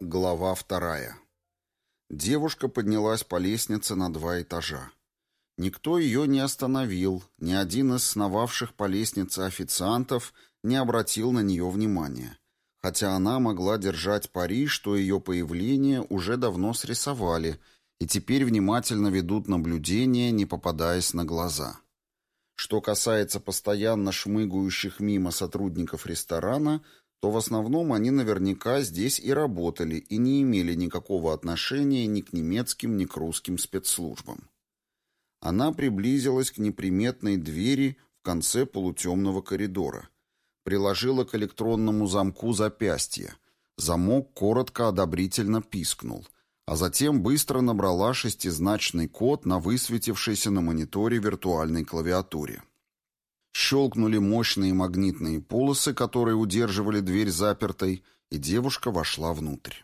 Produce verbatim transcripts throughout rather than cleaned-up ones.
Глава вторая. Девушка поднялась по лестнице на два этажа. Никто ее не остановил, ни один из сновавших по лестнице официантов не обратил на нее внимания, хотя она могла держать пари, что ее появление уже давно срисовали и теперь внимательно ведут наблюдение, не попадаясь на глаза. Что касается постоянно шмыгающих мимо сотрудников ресторана, то в основном они наверняка здесь и работали, и не имели никакого отношения ни к немецким, ни к русским спецслужбам. Она приблизилась к неприметной двери в конце полутемного коридора. Приложила к электронному замку запястье. Замок коротко одобрительно пискнул, а затем быстро набрала шестизначный код на высветившейся на мониторе виртуальной клавиатуре. Щелкнули мощные магнитные полосы, которые удерживали дверь запертой, и девушка вошла внутрь.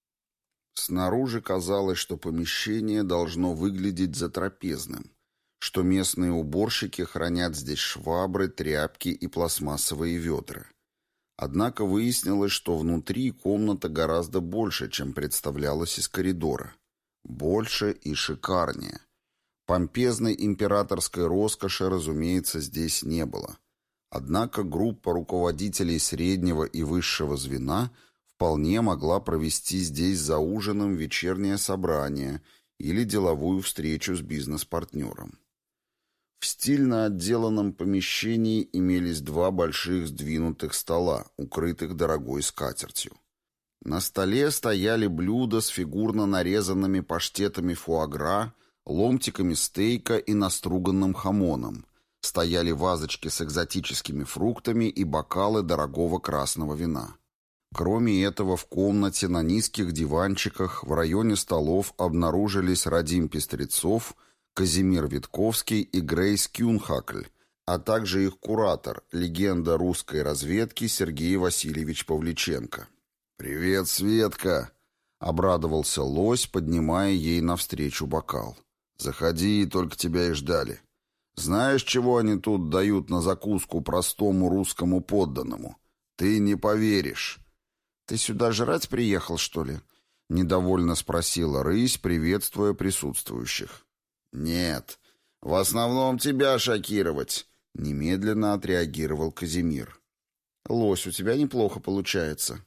Снаружи казалось, что помещение должно выглядеть затрапезным, что местные уборщики хранят здесь швабры, тряпки и пластмассовые ведра. Однако выяснилось, что внутри комната гораздо больше, чем представлялось из коридора. Больше и шикарнее. Помпезной императорской роскоши, разумеется, здесь не было. Однако группа руководителей среднего и высшего звена вполне могла провести здесь за ужином вечернее собрание или деловую встречу с бизнес-партнером. В стильно отделанном помещении имелись два больших сдвинутых стола, укрытых дорогой скатертью. На столе стояли блюда с фигурно нарезанными паштетами фуагра, ломтиками стейка и наструганным хамоном. Стояли вазочки с экзотическими фруктами и бокалы дорогого красного вина. Кроме этого, в комнате на низких диванчиках в районе столов обнаружились Радим Пестрецов, Казимир Витковский и Грейс Кюнхакль, а также их куратор, легенда русской разведки Сергей Васильевич Павличенко. «Привет, Светка!» — обрадовался лось, поднимая ей навстречу бокал. «Заходи, только тебя и ждали. Знаешь, чего они тут дают на закуску простому русскому подданному? Ты не поверишь». «Ты сюда жрать приехал, что ли?» — недовольно спросила рысь, приветствуя присутствующих. «Нет, в основном тебя шокировать», — немедленно отреагировал Казимир. «Лось, у тебя неплохо получается».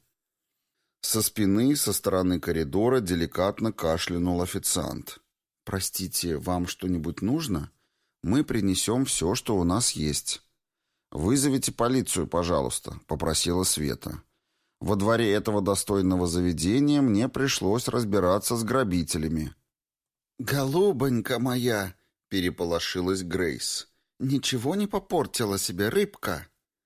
Со спины, со стороны коридора деликатно кашлянул официант. «Простите, вам что-нибудь нужно? Мы принесем все, что у нас есть». «Вызовите полицию, пожалуйста», — попросила Света. «Во дворе этого достойного заведения мне пришлось разбираться с грабителями». «Голубонька моя!» — переполошилась Грейс. «Ничего не попортила себе рыбка?»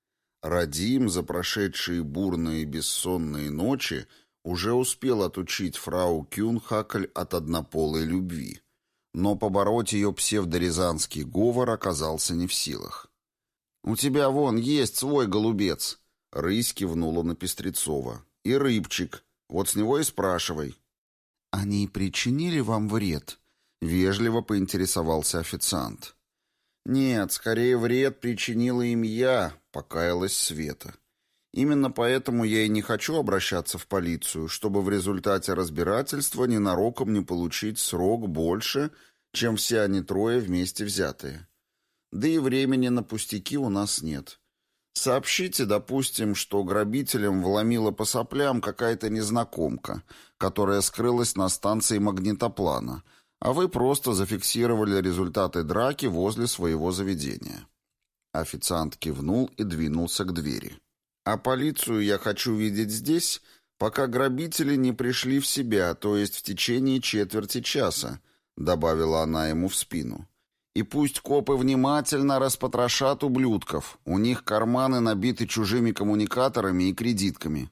Радим за прошедшие бурные бессонные ночи уже успел отучить фрау Кюнхакль от однополой любви, но побороть ее псевдорязанский говор оказался не в силах. «У тебя вон есть свой голубец!» — рысь кивнула на Пестрецова. «И рыбчик. Вот с него и спрашивай». «Они причинили вам вред?» — вежливо поинтересовался официант. «Нет, скорее вред причинила им я», — покаялась Света. «Именно поэтому я и не хочу обращаться в полицию, чтобы в результате разбирательства ненароком не получить срок больше, чем все они трое вместе взятые. Да и времени на пустяки у нас нет. Сообщите, допустим, что грабителям вломила по соплям какая-то незнакомка, которая скрылась на станции магнитоплана, а вы просто зафиксировали результаты драки возле своего заведения». Официант кивнул и двинулся к двери. «А полицию я хочу видеть здесь, пока грабители не пришли в себя, то есть в течение четверти часа», — добавила она ему в спину. «И пусть копы внимательно распотрошат ублюдков. У них карманы набиты чужими коммуникаторами и кредитками».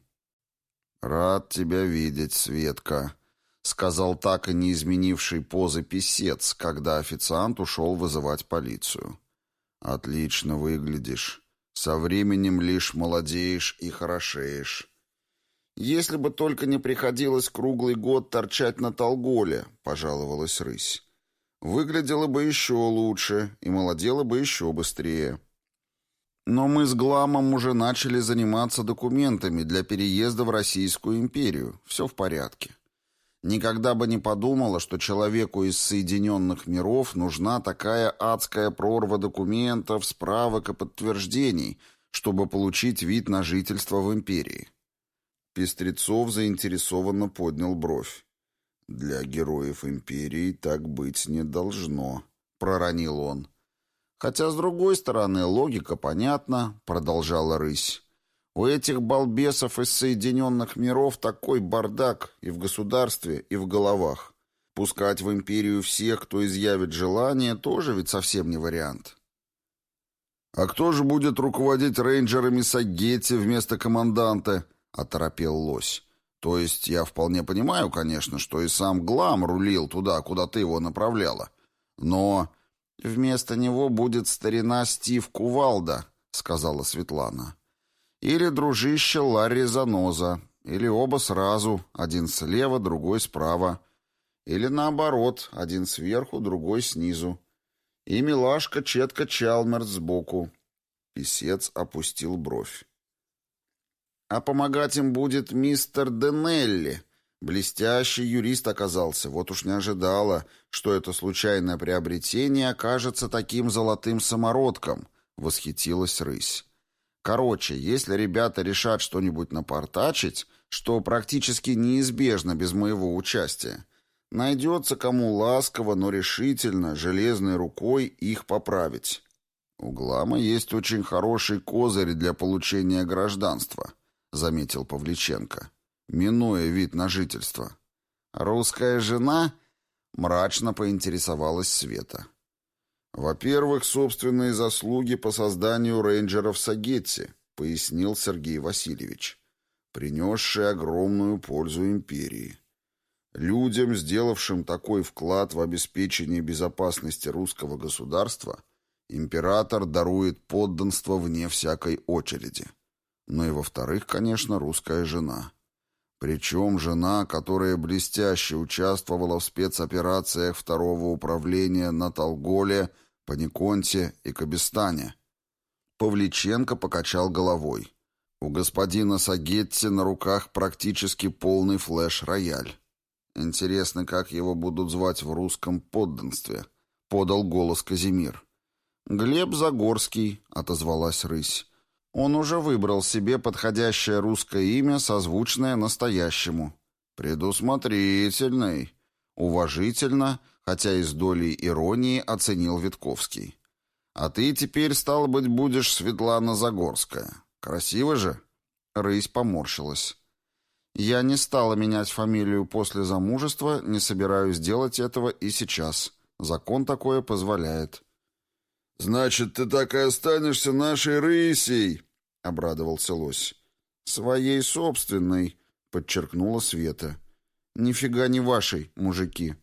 «Рад тебя видеть, Светка», — сказал так и не изменивший позы писец, когда официант ушел вызывать полицию. «Отлично выглядишь. Со временем лишь молодеешь и хорошеешь». «Если бы только не приходилось круглый год торчать на Толголе», — пожаловалась рысь. «Выглядела бы еще лучше и молодела бы еще быстрее». Но мы с Гламом уже начали заниматься документами для переезда в Российскую империю. Все в порядке. Никогда бы не подумала, что человеку из Соединенных миров нужна такая адская прорва документов, справок и подтверждений, чтобы получить вид на жительство в империи. Пестрецов заинтересованно поднял бровь. «Для героев империи так быть не должно», — проронил он. «Хотя, с другой стороны, логика понятна», — продолжала рысь. «У этих балбесов из Соединенных миров такой бардак и в государстве, и в головах. Пускать в империю всех, кто изъявит желание, тоже ведь совсем не вариант». «А кто же будет руководить рейнджерами Сагетти вместо команданта?» — оторопел лось. «То есть я вполне понимаю, конечно, что и сам Глам рулил туда, куда ты его направляла. Но вместо него будет старина Стив Кувалда», — сказала Светлана. «Или дружище Ларри Заноза, или оба сразу, один слева, другой справа. Или наоборот, один сверху, другой снизу. И милашка Четка Чалмерс сбоку». Писец опустил бровь. «А помогать им будет мистер Денелли. Блестящий юрист оказался, вот уж не ожидала, что это случайное приобретение окажется таким золотым самородком», — восхитилась рысь. «Короче, если ребята решат что-нибудь напортачить, что практически неизбежно без моего участия, найдется кому ласково, но решительно, железной рукой их поправить. У Глама есть очень хороший козырь для получения гражданства», — заметил Павличенко, минуя вид на жительство. «Русская жена?» — мрачно поинтересовалась Света. «Во-первых, собственные заслуги по созданию рейнджеров Сагетти», — пояснил Сергей Васильевич, принесший огромную пользу империи. «Людям, сделавшим такой вклад в обеспечение безопасности русского государства, император дарует подданство вне всякой очереди. Ну и во-вторых, конечно, русская жена. Причем жена, которая блестяще участвовала в спецоперациях второго управления на Толголе, Паниконте и Кабестане». Павличенко покачал головой. «У господина Сагетти на руках практически полный флеш-рояль. Интересно, как его будут звать в русском подданстве?» — подал голос Казимир. «Глеб Загорский», — отозвалась рысь. «Он уже выбрал себе подходящее русское имя, созвучное настоящему». «Предусмотрительный», — уважительно, хотя и с долей иронии, оценил Витковский. «А ты теперь, стало быть, будешь Светлана Загорская. Красиво же?» Рысь поморщилась. «Я не стала менять фамилию после замужества, не собираюсь делать этого и сейчас. Закон такое позволяет». «Значит, ты так и останешься нашей рысей», — обрадовался лось. «Своей собственной», — подчеркнула Света. «Нифига не вашей, мужики».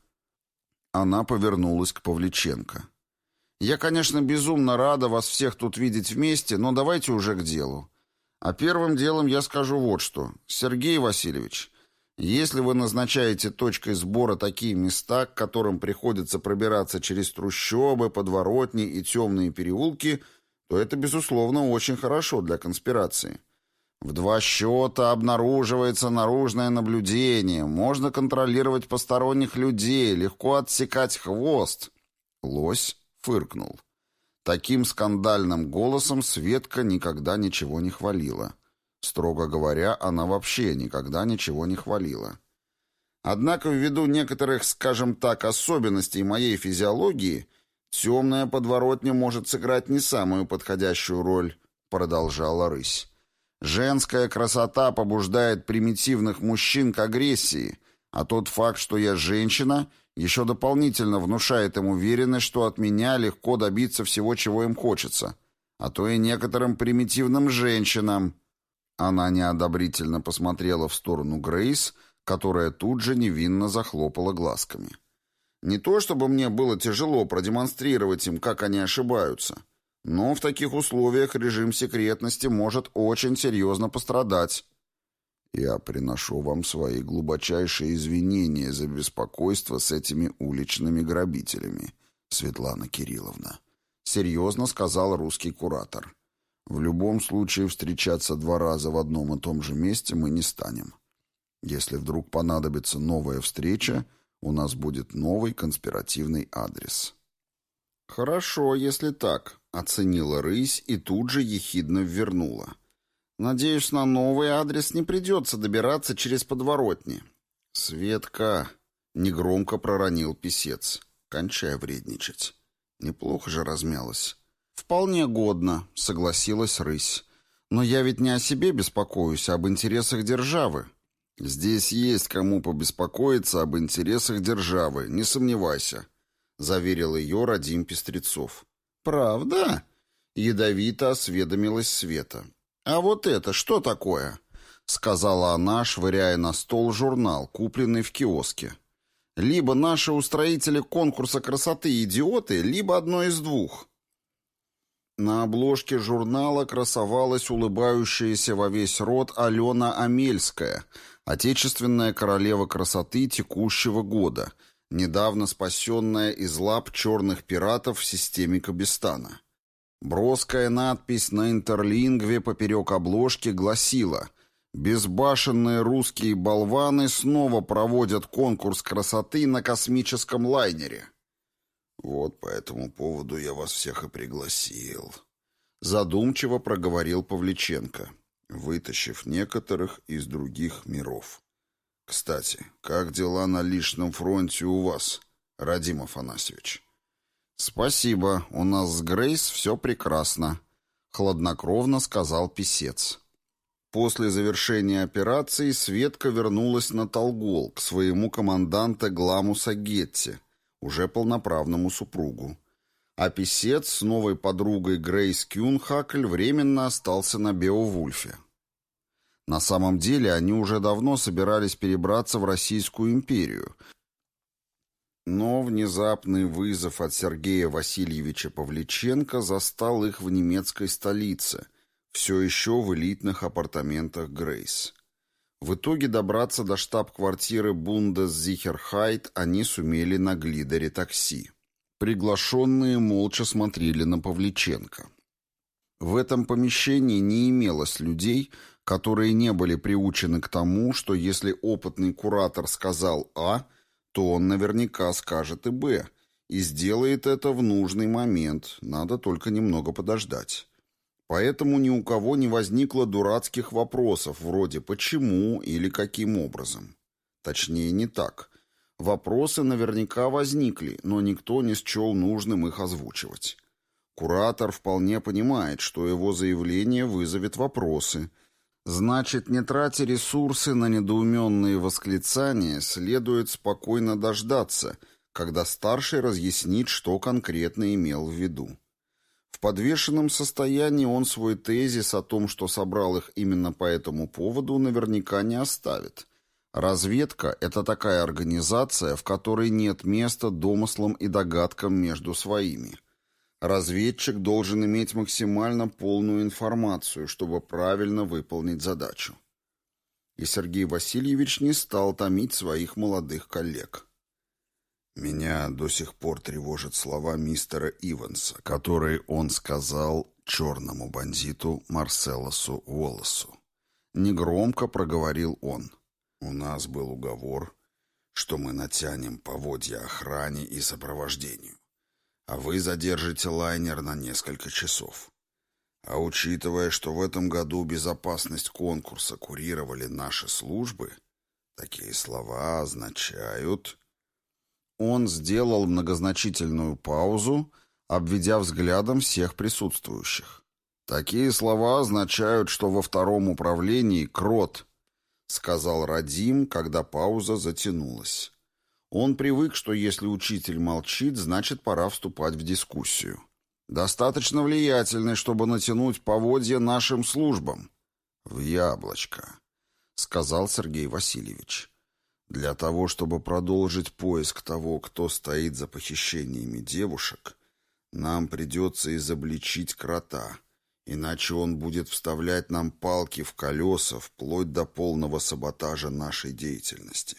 Она повернулась к Павличенко. «Я, конечно, безумно рада вас всех тут видеть вместе, но давайте уже к делу. А первым делом я скажу вот что. Сергей Васильевич, если вы назначаете точкой сбора такие места, к которым приходится пробираться через трущобы, подворотни и темные переулки, то это, безусловно, очень хорошо для конспирации. В два счета обнаруживается наружное наблюдение, можно контролировать посторонних людей, легко отсекать хвост». Лось фыркнул. Таким скандальным голосом Светка никогда ничего не хвалила. Строго говоря, она вообще никогда ничего не хвалила. Однако ввиду некоторых, скажем так, особенностей моей физиологии, темная подворотня может сыграть не самую подходящую роль, продолжала рысь. Женская красота побуждает примитивных мужчин к агрессии, а тот факт, что я женщина, еще дополнительно внушает им уверенность, что от меня легко добиться всего, чего им хочется, а то и некоторым примитивным женщинам. Она неодобрительно посмотрела в сторону Грейс, которая тут же невинно захлопала глазками. Не то чтобы мне было тяжело продемонстрировать им, как они ошибаются, но в таких условиях режим секретности может очень серьезно пострадать. «Я приношу вам свои глубочайшие извинения за беспокойство с этими уличными грабителями, Светлана Кирилловна», — серьезно сказал русский куратор. В любом случае встречаться два раза в одном и том же месте мы не станем. Если вдруг понадобится новая встреча, у нас будет новый конспиративный адрес». «Хорошо, если так», — оценила рысь и тут же ехидно ввернула. «Надеюсь, на новый адрес не придется добираться через подворотни». «Светка», — негромко проронил писец, — «кончай вредничать». Неплохо же размялась. «Вполне годно», — согласилась рысь. «Но я ведь не о себе беспокоюсь, а об интересах державы». «Здесь есть кому побеспокоиться об интересах державы, не сомневайся», — заверил ее Радим Пестрецов. «Правда?» — ядовито осведомилась Света. «А вот это что такое?» — сказала она, швыряя на стол журнал, купленный в киоске. «Либо наши устроители конкурса красоты идиоты, либо одно из двух». На обложке журнала красовалась улыбающаяся во весь рот Алена Амельская, отечественная королева красоты текущего года, недавно спасенная из лап черных пиратов в системе Кабистана. Броская надпись на интерлингве поперек обложки гласила: «Безбашенные русские болваны снова проводят конкурс красоты на космическом лайнере». «Вот по этому поводу я вас всех и пригласил», — задумчиво проговорил Павличенко, вытащив некоторых из других миров. «Кстати, как дела на личном фронте у вас, Радим Афанасьевич?» «Спасибо, у нас с Грейс все прекрасно», — хладнокровно сказал писец. После завершения операции Светка вернулась на Толгол к своему команданте Гламуса Гетти, уже полноправному супругу. А писец с новой подругой Грейс Кюнхакль временно остался на Беовульфе. На самом деле они уже давно собирались перебраться в Российскую империю, но внезапный вызов от Сергея Васильевича Павличенко застал их в немецкой столице, все еще в элитных апартаментах Грейс. В итоге добраться до штаб-квартиры Бундесзихерхайт они сумели на глидере такси. Приглашенные молча смотрели на Павличенко. В этом помещении не имелось людей, которые не были приучены к тому, что если опытный куратор сказал «А», то он наверняка скажет и «Б», и сделает это в нужный момент, надо только немного подождать. Поэтому ни у кого не возникло дурацких вопросов вроде «почему» или «каким образом». Точнее, не так. Вопросы наверняка возникли, но никто не счел нужным их озвучивать. Куратор вполне понимает, что его заявление вызовет вопросы. Значит, не тратя ресурсы на недоуменные восклицания, следует спокойно дождаться, когда старший разъяснит, что конкретно имел в виду. В подвешенном состоянии он свой тезис о том, что собрал их именно по этому поводу, наверняка не оставит. Разведка – это такая организация, в которой нет места домыслам и догадкам между своими. Разведчик должен иметь максимально полную информацию, чтобы правильно выполнить задачу. И Сергей Васильевич не стал томить своих молодых коллег. «Меня до сих пор тревожат слова мистера Иванса, которые он сказал черному бандиту Марселосу Уоллесу». Негромко проговорил он. «У нас был уговор, что мы натянем поводья охране и сопровождению, а вы задержите лайнер на несколько часов. А учитывая, что в этом году безопасность конкурса курировали наши службы, такие слова означают...» Он сделал многозначительную паузу, обведя взглядом всех присутствующих. «Такие слова означают, что во втором управлении крот», — сказал Радим, когда пауза затянулась. Он привык, что если учитель молчит, значит, пора вступать в дискуссию. «Достаточно влиятельный, чтобы натянуть поводья нашим службам». «В яблочко», — сказал Сергей Васильевич. «Для того, чтобы продолжить поиск того, кто стоит за похищениями девушек, нам придется изобличить крота, иначе он будет вставлять нам палки в колеса вплоть до полного саботажа нашей деятельности.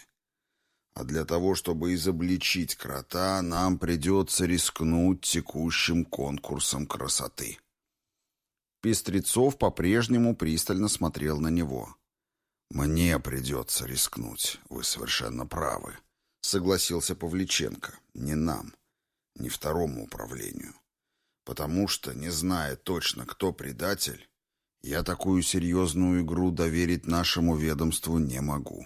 А для того, чтобы изобличить крота, нам придется рискнуть текущим конкурсом красоты». Пестрецов по-прежнему пристально смотрел на него. «Мне придется рискнуть, вы совершенно правы», — согласился Павличенко. «Не нам, не второму управлению. Потому что, не зная точно, кто предатель, я такую серьезную игру доверить нашему ведомству не могу.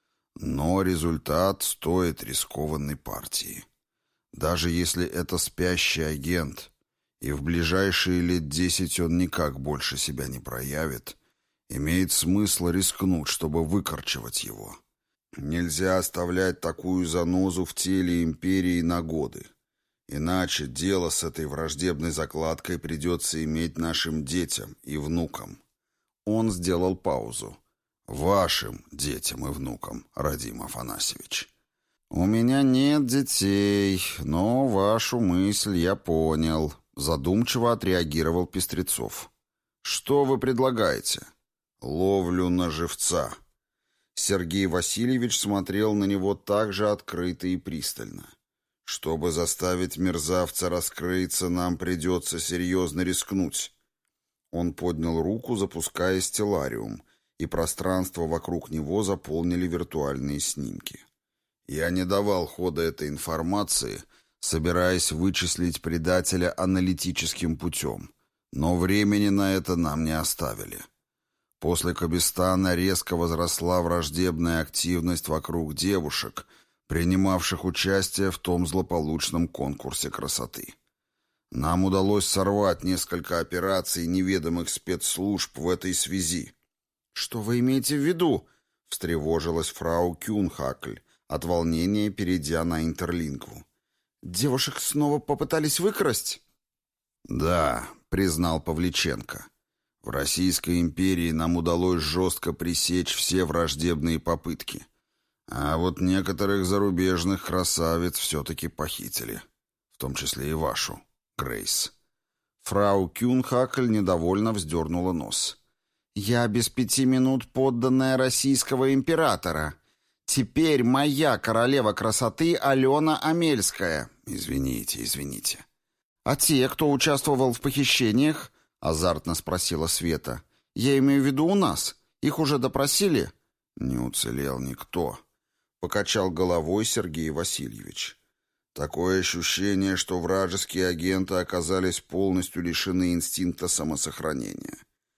Но результат стоит рискованной партии. Даже если это спящий агент, и в ближайшие лет десять он никак больше себя не проявит, имеет смысл рискнуть, чтобы выкорчевать его. Нельзя оставлять такую занозу в теле империи на годы. Иначе дело с этой враждебной закладкой придется иметь нашим детям и внукам». Он сделал паузу. «Вашим детям и внукам, Радим Афанасьевич». «У меня нет детей, но вашу мысль я понял», — задумчиво отреагировал Пестрецов. «Что вы предлагаете?» «Ловлю на живца». Сергей Васильевич смотрел на него так же открыто и пристально. «Чтобы заставить мерзавца раскрыться, нам придется серьезно рискнуть». Он поднял руку, запуская стеллариум, и пространство вокруг него заполнили виртуальные снимки. Я не давал хода этой информации, собираясь вычислить предателя аналитическим путем, но времени на это нам не оставили. После Кобестана резко возросла враждебная активность вокруг девушек, принимавших участие в том злополучном конкурсе красоты. Нам удалось сорвать несколько операций неведомых спецслужб в этой связи. «Что вы имеете в виду?» — встревожилась фрау Кюнхакль, от волнения перейдя на интерлингву. «Девушек снова попытались выкрасть?» «Да», — признал Павличенко. «В Российской империи нам удалось жестко пресечь все враждебные попытки. А вот некоторых зарубежных красавиц все-таки похитили, в том числе и вашу, Грейс». Фрау Кюнхакль недовольно вздернула нос. «Я без пяти минут подданная российского императора. Теперь моя королева красоты Алена Амельская». «Извините, извините». «А те, кто участвовал в похищениях?» — азартно спросила Света. «Я имею в виду у нас. Их уже допросили?» «Не уцелел никто», — покачал головой Сергей Васильевич. «Такое ощущение, что вражеские агенты оказались полностью лишены инстинкта самосохранения.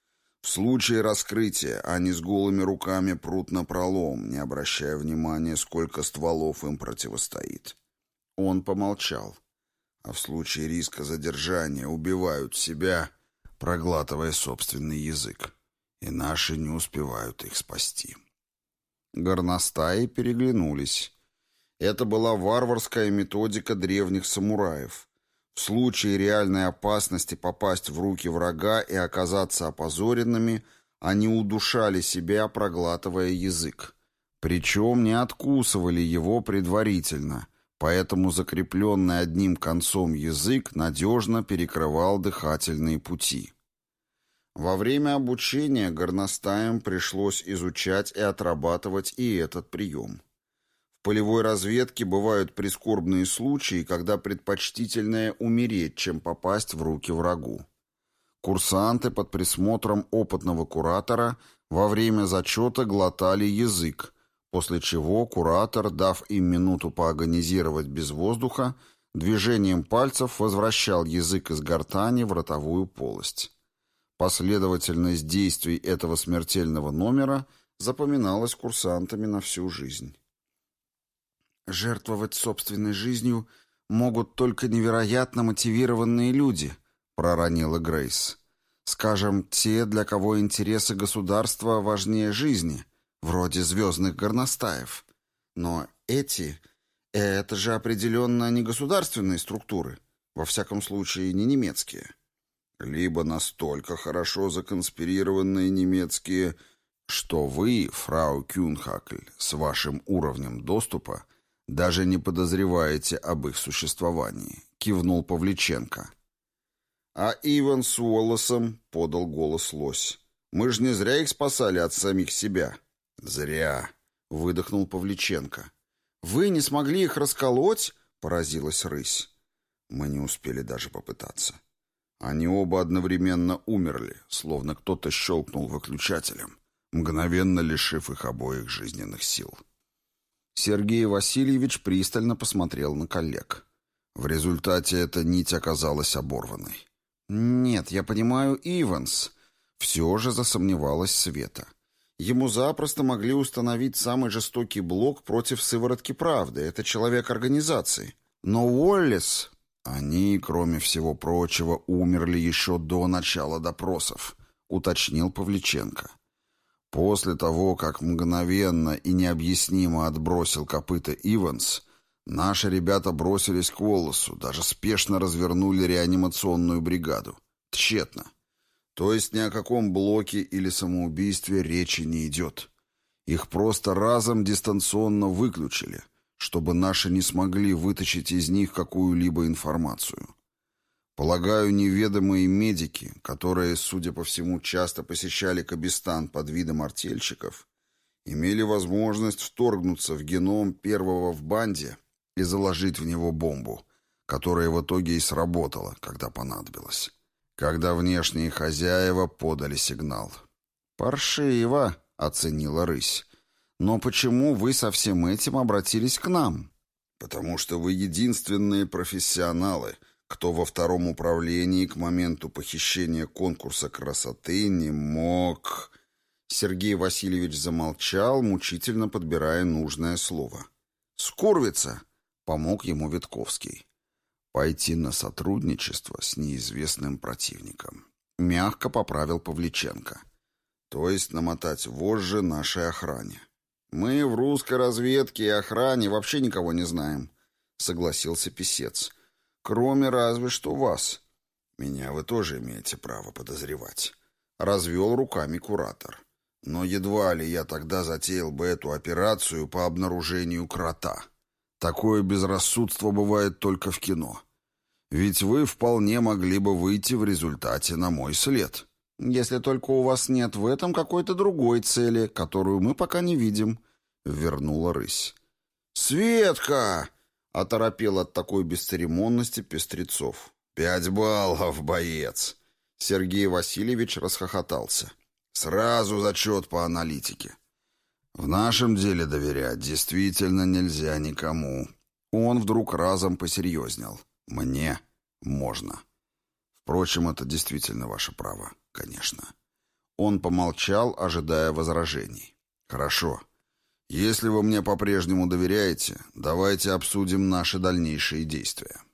В случае раскрытия они с голыми руками прут напролом, не обращая внимания, сколько стволов им противостоит». Он помолчал. «А в случае риска задержания убивают себя, проглатывая собственный язык, и наши не успевают их спасти». Горностаи переглянулись. Это была варварская методика древних самураев. В случае реальной опасности попасть в руки врага и оказаться опозоренными, они удушали себя, проглатывая язык. Причем не откусывали его предварительно, поэтому закрепленный одним концом язык надежно перекрывал дыхательные пути. Во время обучения горностаям пришлось изучать и отрабатывать и этот прием. В полевой разведке бывают прискорбные случаи, когда предпочтительнее умереть, чем попасть в руки врагу. Курсанты под присмотром опытного куратора во время зачета глотали язык, после чего куратор, дав им минуту поагонизировать без воздуха, движением пальцев возвращал язык из гортани в ротовую полость. Последовательность действий этого смертельного номера запоминалась курсантами на всю жизнь. «Жертвовать собственной жизнью могут только невероятно мотивированные люди», — проронила Грейс. «Скажем, те, для кого интересы государства важнее жизни, вроде звездных горностаев. Но эти... это же определенно не государственные структуры, во всяком случае не немецкие». «Либо настолько хорошо законспирированные немецкие, что вы, фрау Кюнхакль, с вашим уровнем доступа даже не подозреваете об их существовании», — кивнул Павличенко. «А Иван с Уоллесом», — подал голос Лось. «Мы же не зря их спасали от самих себя». «Зря», — выдохнул Павличенко. «Вы не смогли их расколоть?» — поразилась Рысь. «Мы не успели даже попытаться. Они оба одновременно умерли, словно кто-то щелкнул выключателем, мгновенно лишив их обоих жизненных сил. Сергей Васильевич пристально посмотрел на коллег. В результате эта нить оказалась оборванной. «Нет, я понимаю, Иванс», — все же засомневалась Света. «Ему запросто могли установить самый жестокий блок против сыворотки правды. Это человек организации. Но Уоллес...» «Они, кроме всего прочего, умерли еще до начала допросов», — уточнил Павличенко. «После того, как мгновенно и необъяснимо отбросил копыта Иванс, наши ребята бросились к Уоллесу, даже спешно развернули реанимационную бригаду. Тщетно. То есть ни о каком блоке или самоубийстве речи не идет. Их просто разом дистанционно выключили, чтобы наши не смогли вытащить из них какую-либо информацию. Полагаю, неведомые медики, которые, судя по всему, часто посещали Кабистан под видом артельщиков, имели возможность вторгнуться в геном первого в банде и заложить в него бомбу, которая в итоге и сработала, когда понадобилось. Когда внешние хозяева подали сигнал. «Паршиво», — оценила рысь. «Но почему вы со всем этим обратились к нам?» «Потому что вы единственные профессионалы, кто во втором управлении к моменту похищения конкурса красоты не мог...» Сергей Васильевич замолчал, мучительно подбирая нужное слово. «Скурвица!» — помог ему Витковский. «Пойти на сотрудничество с неизвестным противником», — мягко поправил Павличенко. «То есть намотать вожжи нашей охране». «Мы в русской разведке и охране вообще никого не знаем», — согласился писец. «Кроме разве что вас». «Меня вы тоже имеете право подозревать», — развел руками куратор. «Но едва ли я тогда затеял бы эту операцию по обнаружению крота. Такое безрассудство бывает только в кино. Ведь вы вполне могли бы выйти в результате на мой след. Если только у вас нет в этом какой-то другой цели, которую мы пока не видим», — вернула рысь. «Светка!» — оторопел от такой бесцеремонности Пестрецов. «Пять баллов, боец!» Сергей Васильевич расхохотался. «Сразу зачет по аналитике. В нашем деле доверять действительно нельзя никому». Он вдруг разом посерьезнел. «Мне можно. Впрочем, это действительно ваше право, конечно». Он помолчал, ожидая возражений. «Хорошо. Если вы мне по-прежнему доверяете, давайте обсудим наши дальнейшие действия».